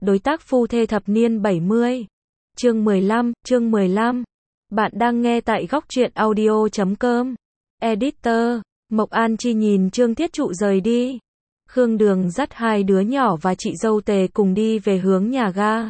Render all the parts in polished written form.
Đối tác phu thê thập niên 70. Chương 15. Bạn đang nghe tại góc truyện audio.com. Editor, Mộc An Chi nhìn Trương Thiết Trụ rời đi. Khương Đường dắt hai đứa nhỏ và chị dâu Tề cùng đi về hướng nhà ga.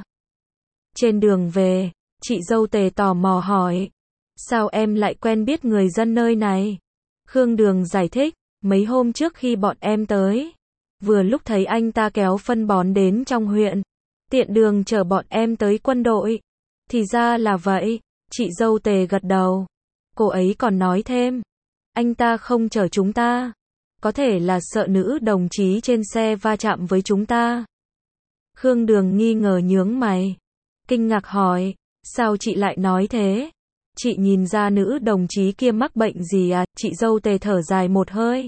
Trên đường về, chị dâu Tề tò mò hỏi. Sao em lại quen biết người dân nơi này? Khương Đường giải thích, mấy hôm trước khi bọn em tới, vừa lúc thấy anh ta kéo phân bón đến trong huyện, tiện đường chở bọn em tới quân đội. Thì ra là vậy, chị dâu Tề gật đầu. Cô ấy còn nói thêm, anh ta không chở chúng ta, có thể là sợ nữ đồng chí trên xe va chạm với chúng ta. Khương Đường nghi ngờ nhướng mày, kinh ngạc hỏi, sao chị lại nói thế? Chị nhìn ra nữ đồng chí kia mắc bệnh gì à? Chị dâu Tề thở dài một hơi,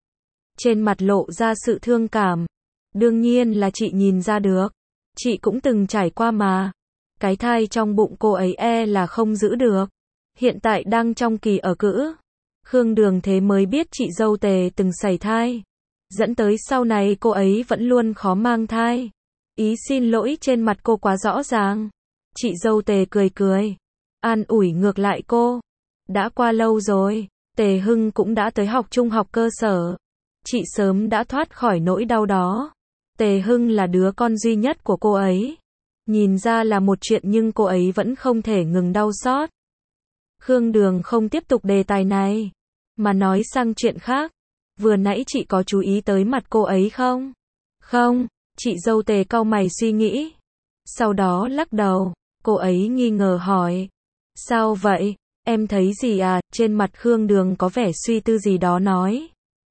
trên mặt lộ ra sự thương cảm. Đương nhiên là chị nhìn ra được, chị cũng từng trải qua mà. Cái thai trong bụng cô ấy là không giữ được, hiện tại đang trong kỳ ở cữ. Khương Đường thế mới biết chị dâu Tề từng sảy thai, dẫn tới sau này cô ấy vẫn luôn khó mang thai. Ý xin lỗi trên mặt cô quá rõ ràng. Chị dâu Tề cười, an ủi ngược lại cô. Đã qua lâu rồi, Tề Hưng cũng đã tới học trung học cơ sở. Chị sớm đã thoát khỏi nỗi đau đó. Tề Hưng là đứa con duy nhất của cô ấy. Nhìn ra là một chuyện nhưng cô ấy vẫn không thể ngừng đau xót. Khương Đường không tiếp tục đề tài này, mà nói sang chuyện khác. Vừa nãy chị có chú ý tới mặt cô ấy không? Không, chị dâu Tề cau mày suy nghĩ. Sau đó lắc đầu, cô ấy nghi ngờ hỏi. Sao vậy? Em thấy gì à? Trên mặt Khương Đường có vẻ suy tư gì đó nói.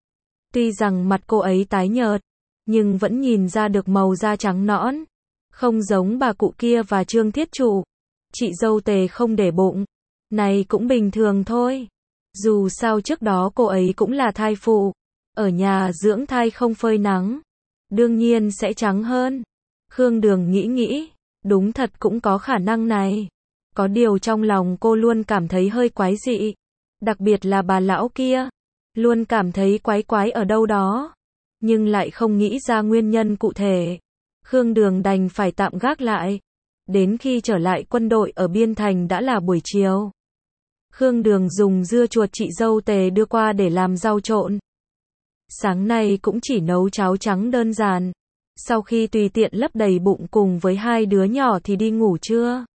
Tuy rằng mặt cô ấy tái nhợt, nhưng vẫn nhìn ra được màu da trắng nõn, không giống bà cụ kia và Trương Thiết Trụ. Chị dâu Tề không để bụng, này cũng bình thường thôi. Dù sao trước đó cô ấy cũng là thai phụ, ở nhà dưỡng thai không phơi nắng, đương nhiên sẽ trắng hơn. Khương Đường nghĩ, đúng thật cũng có khả năng này. Có điều trong lòng cô luôn cảm thấy hơi quái dị, đặc biệt là bà lão kia, luôn cảm thấy quái ở đâu đó, nhưng lại không nghĩ ra nguyên nhân cụ thể. Khương Đường đành phải tạm gác lại. Đến khi trở lại quân đội ở Biên Thành đã là buổi chiều. Khương Đường dùng dưa chuột chị dâu Tề đưa qua để làm rau trộn. Sáng nay cũng chỉ nấu cháo trắng đơn giản. Sau khi tùy tiện lấp đầy bụng cùng với hai đứa nhỏ thì đi ngủ trưa.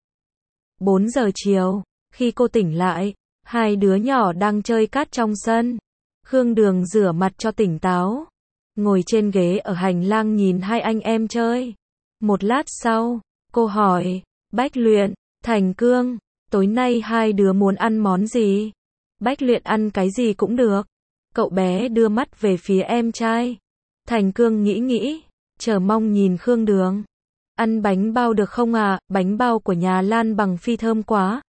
4 giờ chiều, khi cô tỉnh lại, hai đứa nhỏ đang chơi cát trong sân. Khương Đường rửa mặt cho tỉnh táo, ngồi trên ghế ở hành lang nhìn hai anh em chơi. Một lát sau, cô hỏi, Bách Luyện, Thành Cương, tối nay hai đứa muốn ăn món gì? Bách Luyện ăn cái gì cũng được. Cậu bé đưa mắt về phía em trai. Thành Cương nghĩ, chờ mong nhìn Khương Đường. Ăn bánh bao được không à? Bánh bao của nhà Lan Bằng Phi thơm quá.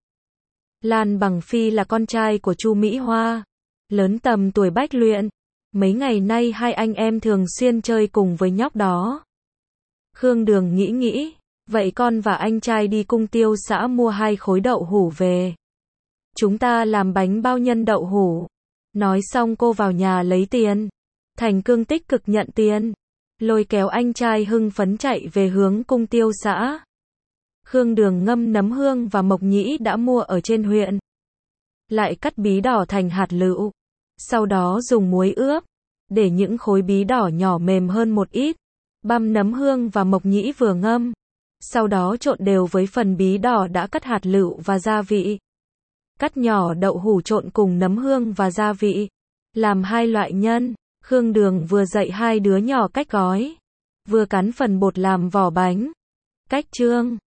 Lan Bằng Phi là con trai của Chu Mỹ Hoa, lớn tầm tuổi Bách Luyện. Mấy ngày nay hai anh em thường xuyên chơi cùng với nhóc đó. Khương Đường nghĩ, vậy con và anh trai đi Cung Tiêu xã mua 2 khối đậu hũ về. Chúng ta làm bánh bao nhân đậu hũ. Nói xong cô vào nhà lấy tiền. Thành Cương tích cực nhận tiền, lôi kéo anh trai hưng phấn chạy về hướng Cung Tiêu xã. Khương Đường ngâm nấm hương và mộc nhĩ đã mua ở trên huyện, lại cắt bí đỏ thành hạt lựu, sau đó dùng muối ướp, để những khối bí đỏ nhỏ mềm hơn một ít. Băm nấm hương và mộc nhĩ vừa ngâm, sau đó trộn đều với phần bí đỏ đã cắt hạt lựu và gia vị. Cắt nhỏ đậu hũ trộn cùng nấm hương và gia vị, làm 2 loại nhân. Khương Đường vừa dạy hai đứa nhỏ cách gói, vừa cắn phần bột làm vỏ bánh. Cách trương